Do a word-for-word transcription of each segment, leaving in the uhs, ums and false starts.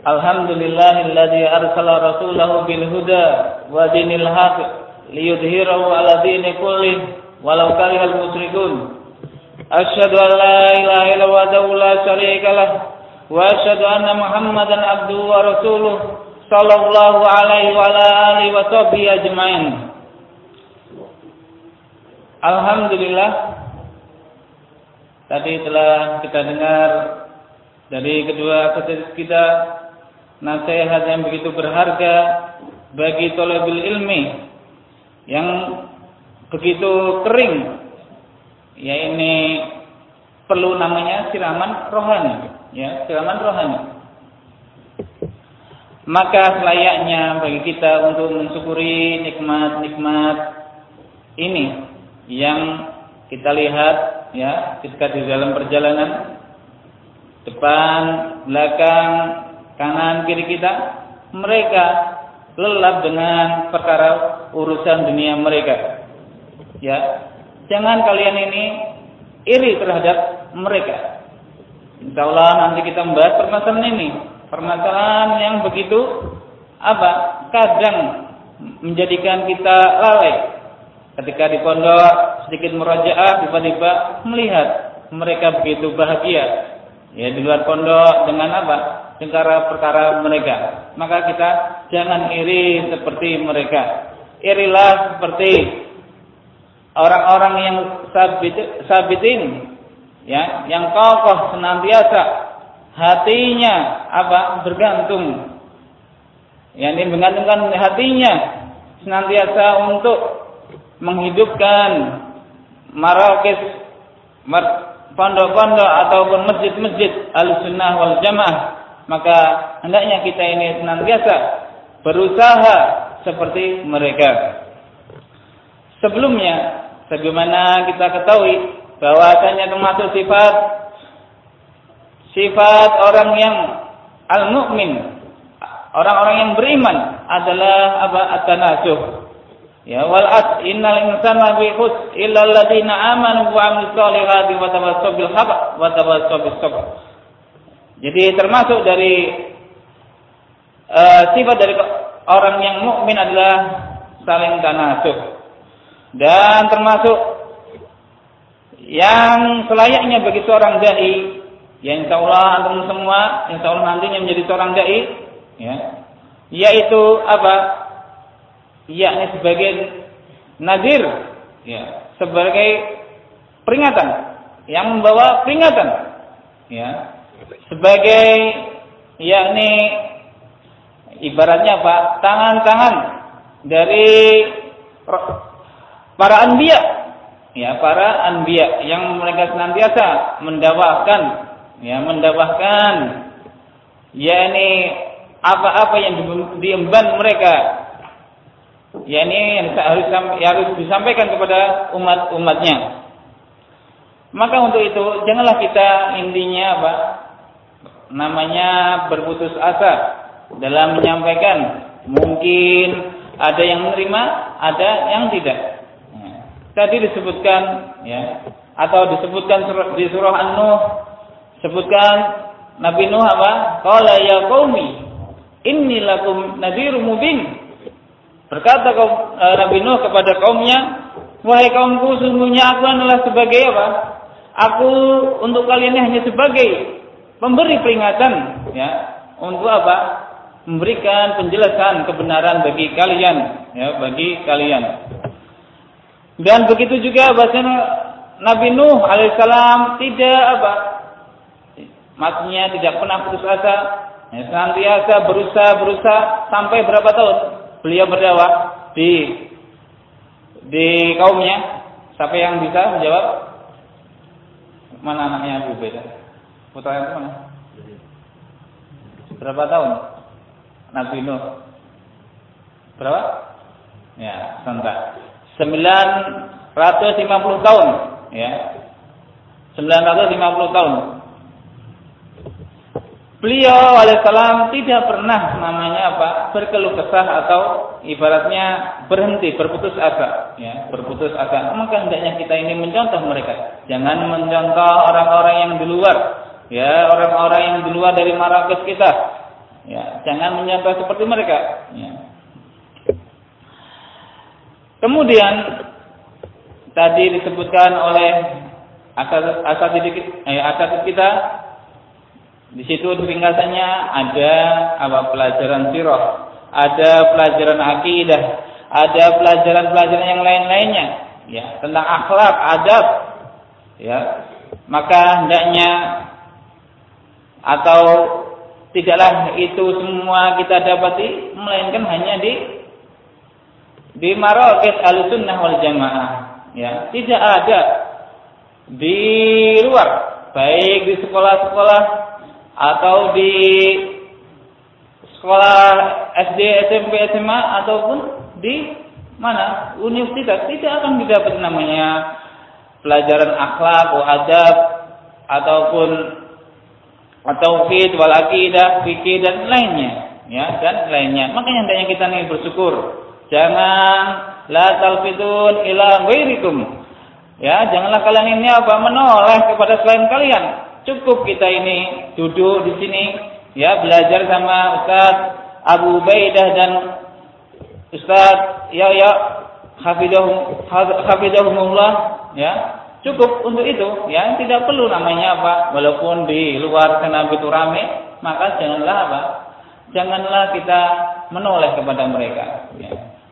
Alhamdulillahilladzi arsala rasulahu bil huda wa dinil haqq liyudhhirahu 'ala dini kullih walau karihal musyrikun. Asyhadu an la ilaha illallah wa la syarika lah wa asyhadu anna Muhammadan abduhu wa rasuluh sallallahu alaihi wa ala alihi wa sahbihi ajmain. Alhamdulillah, tadi telah kita dengar dari kedua peserta kita nasihat yang begitu berharga bagi thalibul ilmi yang begitu kering, ya ini perlu namanya siraman rohani, ya siraman rohani. Maka selayaknya bagi kita untuk mensyukuri nikmat-nikmat ini yang kita lihat, ya ketika di dalam perjalanan, depan, belakang, kanan, kiri kita, mereka lelap dengan perkara urusan dunia mereka. Ya, jangan kalian ini iri terhadap mereka. Insya Allah nanti kita membahas permasalahan ini, permasalahan yang begitu apa? Kadang menjadikan kita lalai. Ketika di pondok sedikit murajaah, tiba-tiba melihat mereka begitu bahagia. Ya di luar pondok dengan apa? Perkara-perkara mereka. Maka kita jangan iri seperti mereka. Irilah seperti orang-orang yang sabit, sabitin, ya, yang kokoh senantiasa hatinya apa? Bergantung. Ya, ini menggantungkan hatinya senantiasa untuk menghidupkan marakis pondok-pondok ataupun masjid-masjid Ahlussunnah wal Jamaah, maka hendaknya kita ini senantiasa berusaha seperti mereka. Sebelumnya, sebagaimana kita ketahui bahwasanya termasuk sifat sifat orang yang al-mu'min, orang-orang yang beriman adalah apa? At-tanasuh. Ya wal as innal insana fi khus illa alladziina aamanu wa 'amilus shalihati wa tawassaw bil haqq wa tawassaw bis sabr. Jadi termasuk dari uh, sifat dari orang yang mukmin adalah saling tanasuh. Dan termasuk yang selayaknya bagi seorang dai, yang insyaallah antum semua insyaallah nantinya menjadi seorang dai, ya, yaitu apa? Yakni sebagai nadir, ya, sebagai peringatan yang membawa peringatan, ya, sebagai yakni ibaratnya apa? Tangan-tangan dari para anbiya, ya, para anbiya yang mereka senantiasa mendakwahkan, ya, mendakwahkan yakni apa-apa yang diemban mereka, ya ini yang harus harus disampaikan kepada umat-umatnya. Maka untuk itu janganlah kita intinya apa? Namanya berputus asa dalam menyampaikan. Mungkin ada yang menerima, ada yang tidak. Ya. Tadi disebutkan, ya, atau disebutkan di surah An-Nuh, sebutkan Nabi Nuh apa? Qala ya qaumi inni lakum nadhirum mubin. Berkata kaum, e, Nabi Nuh kepada kaumnya, wahai kaumku, sungguhnya aku adalah sebagai apa? Aku untuk kalian hanya sebagai pemberi peringatan, ya, untuk apa? Memberikan penjelasan kebenaran bagi kalian, ya, bagi kalian. Dan begitu juga bahasanya Nabi Nuh alaihissalam tidak apa? Maksudnya tidak pernah putus asa, ya, senantiasa berusaha berusaha sampai berapa tahun? Beliau berdakwah di di kaumnya. Siapa yang bisa menjawab? Mana anaknya Abu Beda? Putra yang mana? Berapa tahun Nabi Nuh? Berapa? Ya, sebentar. sembilan ratus lima puluh tahun, ya. sembilan ratus lima puluh tahun. Beliau alaihissalam tidak pernah namanya apa? Berkeluh kesah atau ibaratnya berhenti, berputus asa, ya, berputus asa. Maka hendaknya kita ini mencontoh mereka. Jangan mencontoh orang-orang yang di luar, ya, orang-orang yang di luar dari markas kita. Ya, jangan menyontoh seperti mereka. Ya. Kemudian tadi disebutkan oleh asatidz eh, asatidz kita di situ ringkasannya ada apa pelajaran sirah, ada pelajaran akidah, ada pelajaran-pelajaran yang lain-lainnya, ya, tentang akhlak, adab, ya. Maka hendaknya atau tidaklah itu semua kita dapati, melainkan hanya di di maraqis Ahlussunnah wal Jamaah, ya. Tidak ada di luar, baik di sekolah-sekolah atau di sekolah S D, S M P, S M A ataupun di mana universitas, tidak akan didapat namanya pelajaran akhlak, adab ataupun tauhid wal aqidah, fikih dan lainnya, ya, dan lainnya. Makanya hendaknya kita nih bersyukur. Jangan la talfitun ila ghairikum. Ya, janganlah kalian ini apa menoleh kepada selain kalian. Cukup kita ini duduk di sini, ya, belajar sama Ustaz Abu Ubaidah dan Ustaz Yahya hafidhahum hafidhahumullah, ya. Cukup untuk itu, ya, tidak perlu namanya apa, walaupun di luar sana begitu ramai, maka janganlah apa? Janganlah kita menoleh kepada mereka, ya.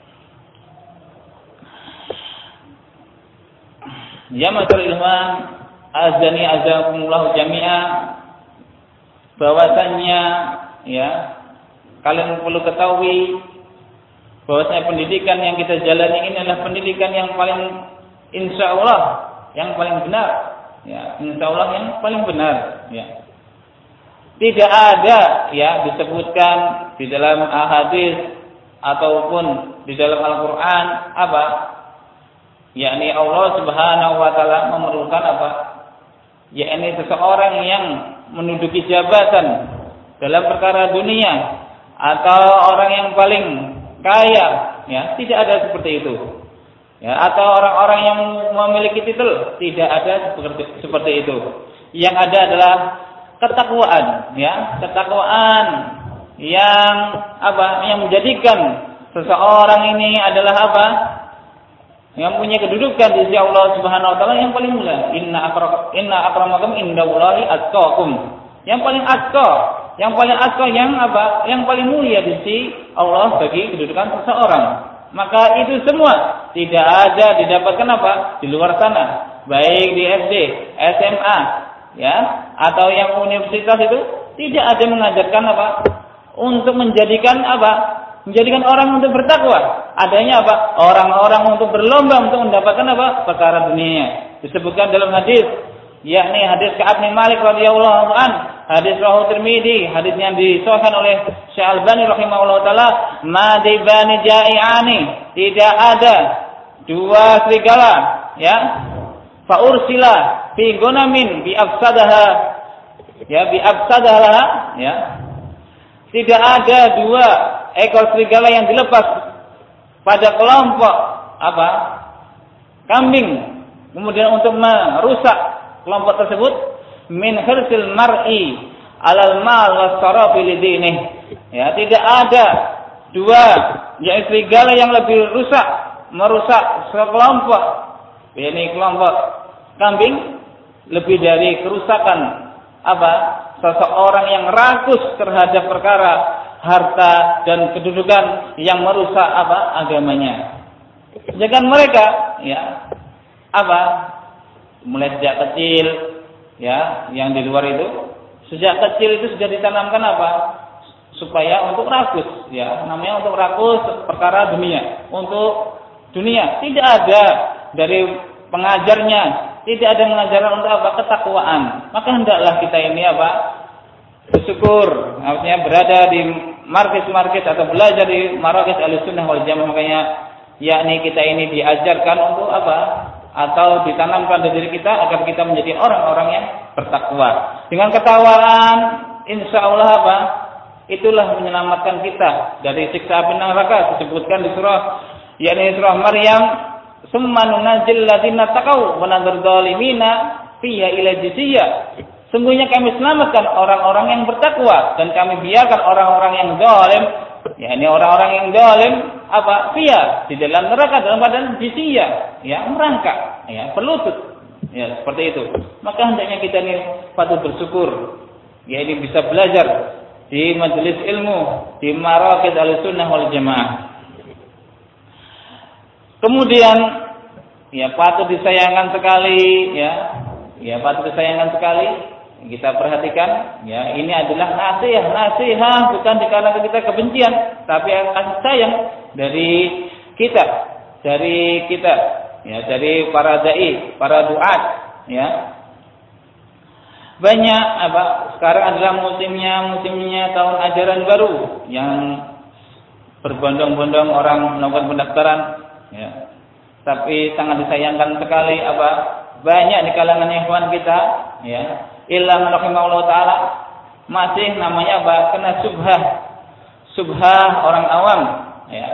Ya masyaallah ilman azani azakumullah jami'a, bahwasannya, ya, kalian perlu ketahui bahwasanya pendidikan yang kita jalani ini adalah pendidikan yang paling insyaallah yang paling benar, ya, insyaallah yang paling benar, ya. Tidak ada, ya, disebutkan di dalam ahadits ataupun di dalam Al-Qur'an apa? Yakni Allah Subhanahu wa taala memerlukan apa? Yakni seseorang yang menduduki jabatan dalam perkara dunia atau orang yang paling kaya, ya, tidak ada seperti itu. Ya, atau orang-orang yang memiliki titel, tidak ada seperti seperti itu. Yang ada adalah ketakwaan, ya, ketakwaan yang apa? Yang menjadikan seseorang ini adalah apa? Yang punya kedudukan di sisi Allah Subhanahu wa taala yang paling mulia. Inna akram inna akramakum indallahi atqakum. Yang paling atqa, yang paling atqa yang apa? Yang paling mulia di sisi Allah bagi kedudukan seseorang. Maka itu semua tidak ada didapatkan apa? Di luar sana, baik di S D, S M A, ya, atau yang universitas itu tidak ada mengajarkan apa? Untuk menjadikan apa? Menjadikan orang untuk bertakwa. Adanya apa? Orang-orang untuk berlomba untuk mendapatkan apa? Perkara dunia. Disebutkan dalam hadis, yakni hadis Ka'ab bin Malik radhiyallahu an, hadis Rawahu Tirmidzi, hadis yang disahihkan oleh Syekh Albani rahimahullah taala, madibani ja'iani, tidak ada dua serigala, ya, fa ursila fi gunamin bi afsadaha, ya, bi afsadaha, ya. Tidak ada dua ekor serigala yang dilepas pada kelompok apa? Kambing, kemudian untuk merusak kelompok tersebut, min hirsil mar'i alal mal wasarafi lidinih. Ya, tidak ada dua yang serigala yang lebih rusak merusak sekelompok, yakni kelompok kambing, lebih dari kerusakan apa? Seseorang yang rakus terhadap perkara harta dan kedudukan yang merusak apa? Agamanya. Jangan mereka, ya, apa? Mulai sejak kecil, ya, yang di luar itu sejak kecil itu sudah ditanamkan apa? Supaya untuk rakus, ya, namanya untuk rakus perkara dunia, untuk dunia. Tidak ada dari pengajarnya, tidak ada mengajarkan untuk apa? Ketakwaan. Maka hendaklah kita ini apa? Bersyukur, artinya berada di markis-markis atau belajar di markis Ahlussunnah wal Jamaah. Makanya yakni kita ini diajarkan untuk apa? Atau ditanamkan dari diri kita agar kita menjadi orang-orang yang bertakwa. Dengan ketakwaan, insya Allah apa? Itulah menyelamatkan kita dari siksa api neraka. Disebutkan di surah, yakni surah Maryam, "Summa nunajjil ladzina taqaw wa nadhar dhalimina fiha ila jisiyya." Sungguhnya kami selamatkan orang-orang yang bertakwa dan kami biarkan orang-orang yang zalim, yakni orang-orang yang zalim apa? Fia di dalam neraka dalam keadaan jizya, ya, merangkak, ya, berlutut. Ya, seperti itu. Maka hendaknya kita ini patut bersyukur, ya, ini bisa belajar di majelis ilmu, di Marakis Ahlussunnah wal Jamaah. Kemudian, ya, patut disayangkan sekali, ya, ya, patut disayangkan sekali. Kita perhatikan, ya, ini adalah nasihat, nasihat bukan dikarenakan kita kebencian, tapi kasih sayang dari kita, dari kita, ya, dari para dai, para duat, ya. Banyak apa? Sekarang adalah musimnya, musimnya tahun ajaran baru yang berbondong-bondong orang melakukan pendaftaran, ya. Tapi sangat disayangkan sekali apa? Banyak di kalangan ikhwan kita, ya, illa man rahimahullah taala, masih namanya apa? Kena subhah. Subhah orang awam, ya.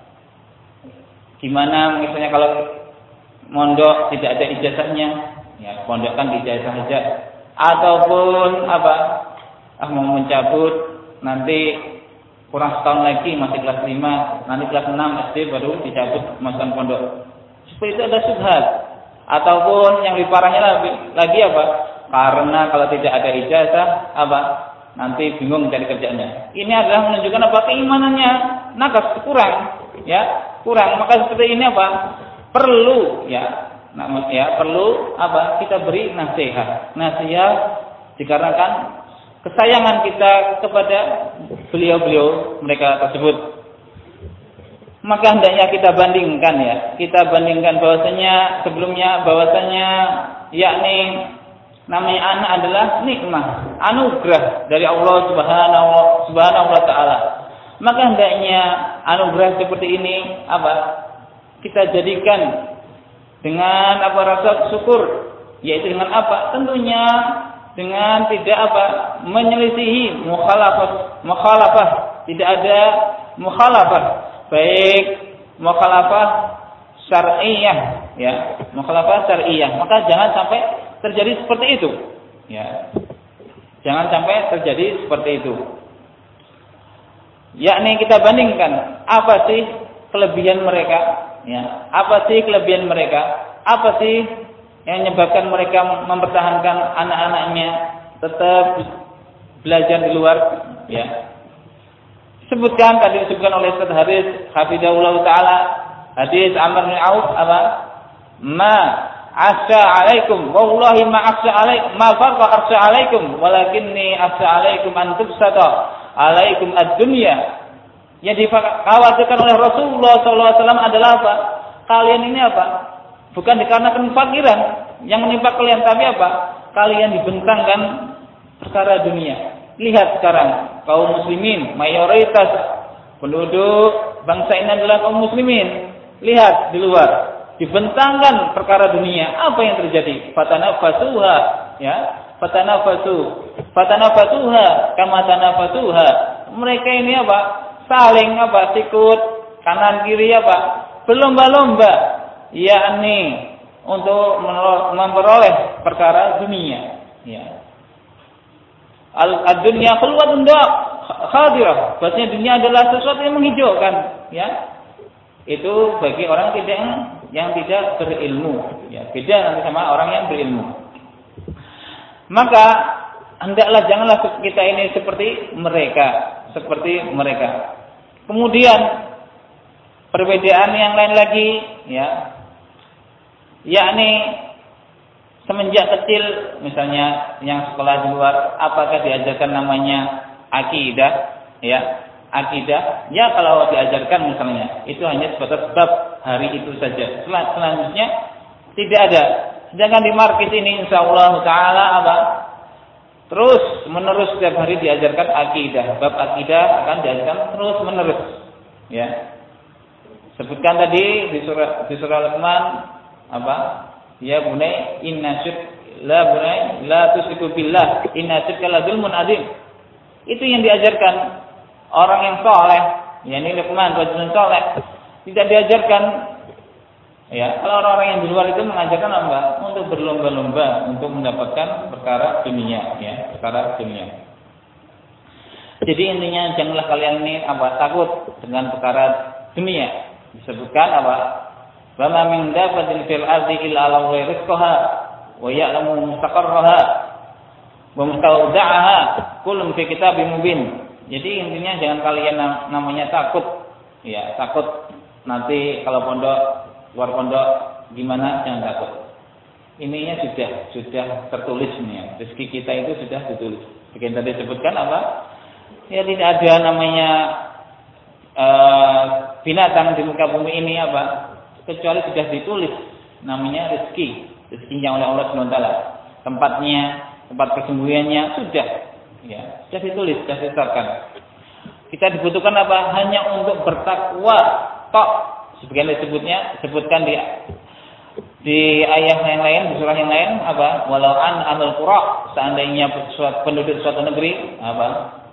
Gimana misalnya kalau mondok tidak ada ijazahnya, ya, pondok kan ijazah saja. Ataupun apa? Ah, mau mencabut nanti kurang setahun lagi masih kelas lima, nanti kelas enam S D baru dicabut masukkan pondok. Seperti itu ada subhat. Ataupun yang lebih parahnya lagi, lagi apa? Karena kalau tidak ada ijazah apa? Nanti bingung mencari kerjanya. Ini adalah menunjukkan apa? Keimanannya nakas, kurang, ya, kurang. Maka seperti ini apa? Perlu, ya, namun ya perlu apa? Kita beri nasihat, nasihat dikarenakan kesayangan kita kepada beliau-beliau mereka tersebut. Maka hendaknya kita bandingkan, ya, kita bandingkan bahwasanya sebelumnya bahwasanya yakni namanya anak adalah nikmah, anugerah dari Allah Subhanahu Subhanahu wa taala. Maka hendaknya anugerah seperti ini apa? Kita jadikan dengan apa? Rasa syukur, yaitu dengan apa? Tentunya dengan tidak apa? Menyelisihi mukhalafah, mukhalafah, tidak ada mukhalafah, baik mukhalafah syar'iyyah, ya, mukhalafah syar'iyyah. Maka jangan sampai terjadi seperti itu, ya. Jangan sampai terjadi seperti itu. Yakni kita bandingkan apa sih kelebihan mereka, ya. Apa sih kelebihan mereka? Apa sih yang menyebabkan mereka mempertahankan anak-anaknya tetap belajar di luar, ya. Sebutkan tadi disebutkan oleh Ustaz Haris hafizahullah taala, hadis Amr bin Auf apa? Ma asya alaikum wallahi ma asya alaikum ma farqa asya alaikum walakinni asya alaikum an tubsata alaikum ad-dunya. Yang dikhawatirkan oleh Rasulullah sallallahu alaihi wasallam adalah apa? Kalian ini apa? Bukan dikarenakan fakiran yang menimpa kalian, tapi apa? Kalian dibentangkan perkara dunia. Lihat sekarang kaum muslimin, mayoritas penduduk bangsa ini adalah kaum muslimin. Lihat di luar, dibentangkan perkara dunia. Apa yang terjadi? Fatanafasuha, ya, fatanafasu, fatanafasuha kama tanafasuha. Mereka ini apa? Saling apa? Sikut kanan kiri apa? Berlomba-lomba, yakni untuk memperoleh perkara dunia, ya. Al-dunya khulwatun khadirah. Bahasanya dunia adalah sesuatu yang menghijaukan, ya. Itu bagi orang tidak yang tidak berilmu, ya. Beda nanti sama orang yang berilmu. Maka hendaklah janganlah kita ini seperti mereka, seperti mereka. Kemudian perbedaan yang lain lagi, ya. Yakni semenjak kecil misalnya yang sekolah di luar, apakah diajarkan namanya akidah, ya, akidah? Ya, kalau diajarkan misalnya itu hanya sebatas bab hari itu saja. Sel- selanjutnya tidak ada. Sedangkan di markis ini insyaallah taala apa? Terus menerus setiap hari diajarkan akidah. Bab akidah akan diajarkan terus menerus, ya. Sebutkan tadi di surah di surah Luqman apa? Ya bunai inna syirk la bunai la tusyriku billah inna syirka la dzulmun adzim. Itu yang diajarkan orang yang saleh, yakni Luqman rajulun saleh. Tidak diajarkan Ya, kalau orang-orang yang di luar itu mengajarkan apa? Untuk berlomba-lomba untuk mendapatkan perkara dunia, ya, perkara dunia. Jadi intinya janganlah kalian ini apa takut dengan perkara dunia. Disebutkan apa? Wa ma min dabbatin fil ardi illa 'ala Allahi rizquha wa ya'lamu mustaqarraha wa mustawda'aha kullun fi kitabim mubin. Jadi intinya jangan kalian namanya takut, ya, takut nanti kalau pondok luar pondok gimana, jangan takut. Ininya sudah sudah tertulis nih ya. Rezeki kita itu sudah ditulis. Seperti tadi disebutkan apa? Ya tidak ada namanya uh, binatang di muka bumi ini apa? Kecuali sudah ditulis namanya rezeki. Rezekinya oleh Allah subhanahu wa taala. Tempatnya, tempat persembunyiannya sudah ya, sudah ditulis, sudah ditetapkan. Kita dibutuhkan apa? Hanya untuk bertakwa tok. Sebagian disebutnya disebutkan di di ayat yang lain, di surah yang lain apa? Walau an ahlul qura, seandainya penduduk suatu negeri apa?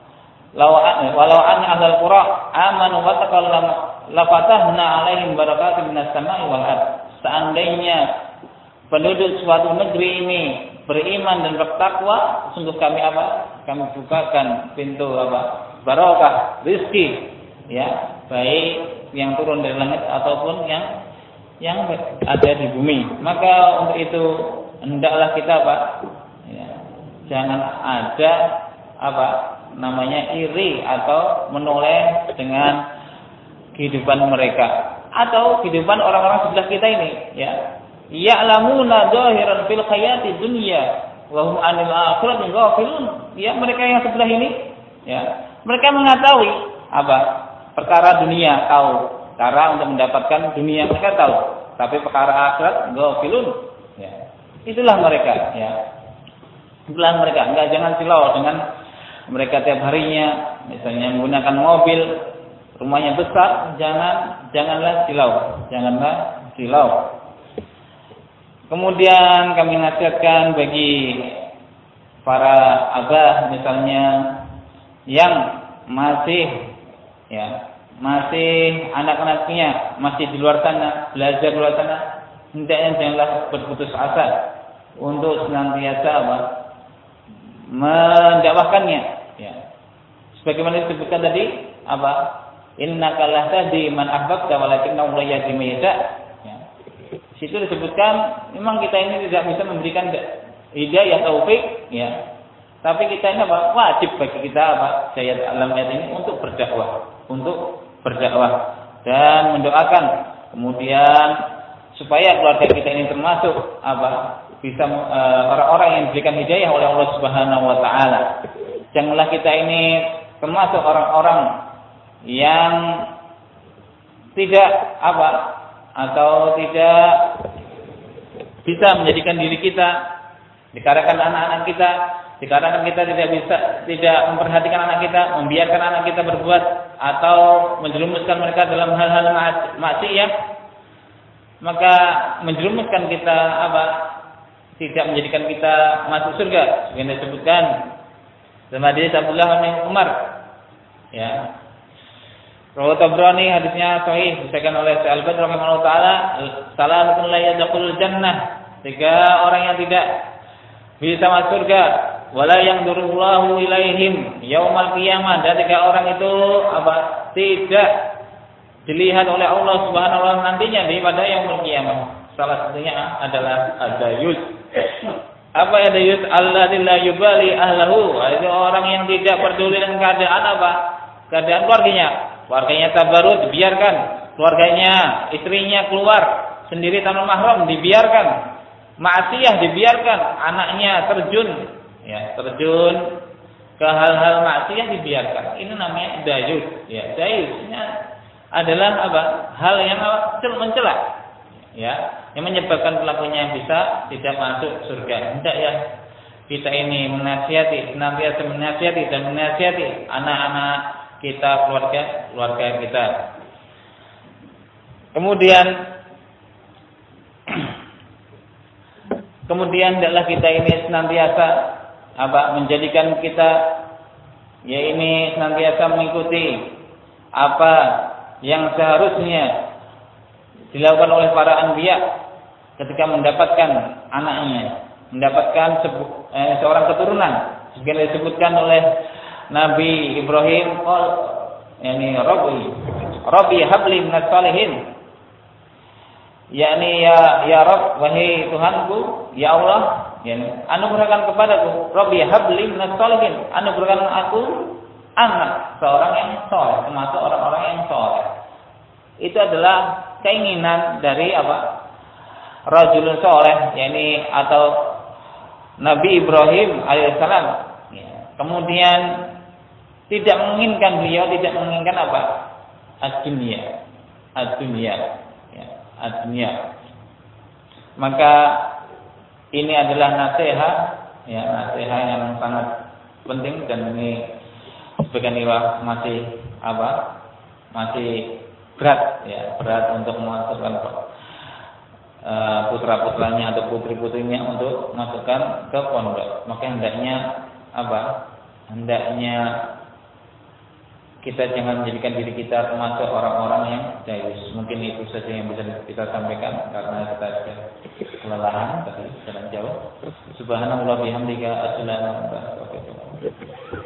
Walau an ahlul qura amanu wa taqallamu la fatahna alaihim barakatin minas sama'i wal ard. Seandainya penduduk suatu negeri ini beriman dan bertakwa, sungguh kami apa? Kami bukakan pintu apa? Barakah, rezeki, ya, baik yang turun dari langit ataupun yang yang ada di bumi. Maka untuk itu hendaklah kita apa? Ya, jangan ada apa namanya iri atau menoleh dengan kehidupan mereka atau kehidupan orang-orang sebelah kita ini. Ya, ya'lamuna zahiran fil hayati dunya wa hum 'anil akhirati ghafilun. Ya, mereka yang sebelah ini, ya, mereka mengetahui apa? Perkara dunia tahu, cara untuk mendapatkan dunia mereka tahu, tapi perkara akhirat ghafilun. Ya. Itulah mereka, ya. Itulah mereka. Enggak, jangan silau dengan mereka tiap harinya misalnya menggunakan mobil, rumahnya besar, jangan janganlah silau, janganlah silau. Kemudian kami nasihatkan bagi para abah misalnya yang masih ya, masih anak-anaknya masih di luar sana, belajar di luar sana, hendaknya janganlah berputus asa untuk senantiasa apa? Mendakwahkannya, ya. Sebagaimana disebutkan tadi, apa? Innaka la tahdi man ahbabta walakinna Allah yahdi man yasha. Ya. Di situ disebutkan memang kita ini tidak bisa memberikan hidayah taufik, ya. Tapi kita ini apa? Wajib bagi kita apa? Saya alam ayat ini untuk berdakwah, untuk berdakwah dan mendoakan kemudian supaya keluarga kita ini termasuk apa? Bisa uh, orang-orang yang diberikan hidayah oleh Allah Subhanahu wa taala. Janganlah kita ini termasuk orang-orang yang tidak apa? Atau tidak bisa menjadikan diri kita dikarenakan anak-anak kita, dikarenakan kita tidak bisa tidak memperhatikan anak kita, membiarkan anak kita berbuat atau menjerumuskan mereka dalam hal-hal maksiat, maka menjerumuskan kita apa? Tidak menjadikan kita masuk surga. Seperti disebutkan dalam hadis Abdullah bin Umar, ya. Rawi Tabrani hadisnya sahih disebutkan oleh Syekh Al-Albani rahimahullah taala, salatun la yadkhulul jannah. Tiga orang yang tidak bisa masuk surga, wala yanzurullahu ilaihim yaumal qiyamah, dan tiga orang itu apa? Tidak dilihat oleh Allah Subhanahu wa taala nantinya di pada yaumul qiyamah. Salah satunya adalah adayus. Apa adayus? Alladzi la yubali ahlahu. Itu orang yang tidak peduli dengan keadaan apa? Keadaan keluarganya. Keluarganya tabarut dibiarkan, keluarganya, istrinya keluar sendiri tanpa mahram dibiarkan. Maksiyah dibiarkan, anaknya terjun, ya, terjun ke hal-hal maksiyah dibiarkan. Ini namanya dayus, ya. Dayusnya adalah apa? Hal yang mencela, ya, yang menyebabkan pelakunya bisa tidak masuk surga. Hendak ya kita ini menasihati, senantiasa menasihati dan menasihati anak-anak kita, keluarga keluarga kita. Kemudian kemudian hendaklah kita ini senantiasa apa? Menjadikan kita ya ini senantiasa mengikuti apa yang seharusnya dilakukan oleh para anbiya ketika mendapatkan anaknya, mendapatkan sebu, eh, seorang keturunan. Sebagian disebutkan oleh Nabi Ibrahim, qol yani Rabbi, Rabbi habli minas salihin. yakni ya ya Rabb, wahai Tuhanku, ya Allah, yani anugerahkan kepadaku, Rabbi habli minas salihin, anugerahkan aku anak seorang yang saleh, termasuk orang-orang yang saleh. Itu adalah keinginan dari apa? Rajulun saleh, yakni atau Nabi Ibrahim alaihissalam. Ya. Kemudian tidak menginginkan beliau tidak menginginkan apa? Ad-dunya. Ad-dunya. Ya, ad-dunya. Maka ini adalah nasihat, ya, nasihat yang sangat penting, dan ini sebagian ikhwah masih apa? Masih berat, ya, berat untuk memasukkan uh, putra-putranya atau putri-putrinya untuk masukkan ke pondok. Maka hendaknya apa? Hendaknya kita jangan menjadikan diri kita termasuk orang-orang yang jayus. Mungkin itu saja yang bisa kita sampaikan karena kita sudah kelelahan tadi jalan jauh. Subhanallah bihamdika asyhadu an la ilaha illa anta astaghfiruka wa atubu ilaik.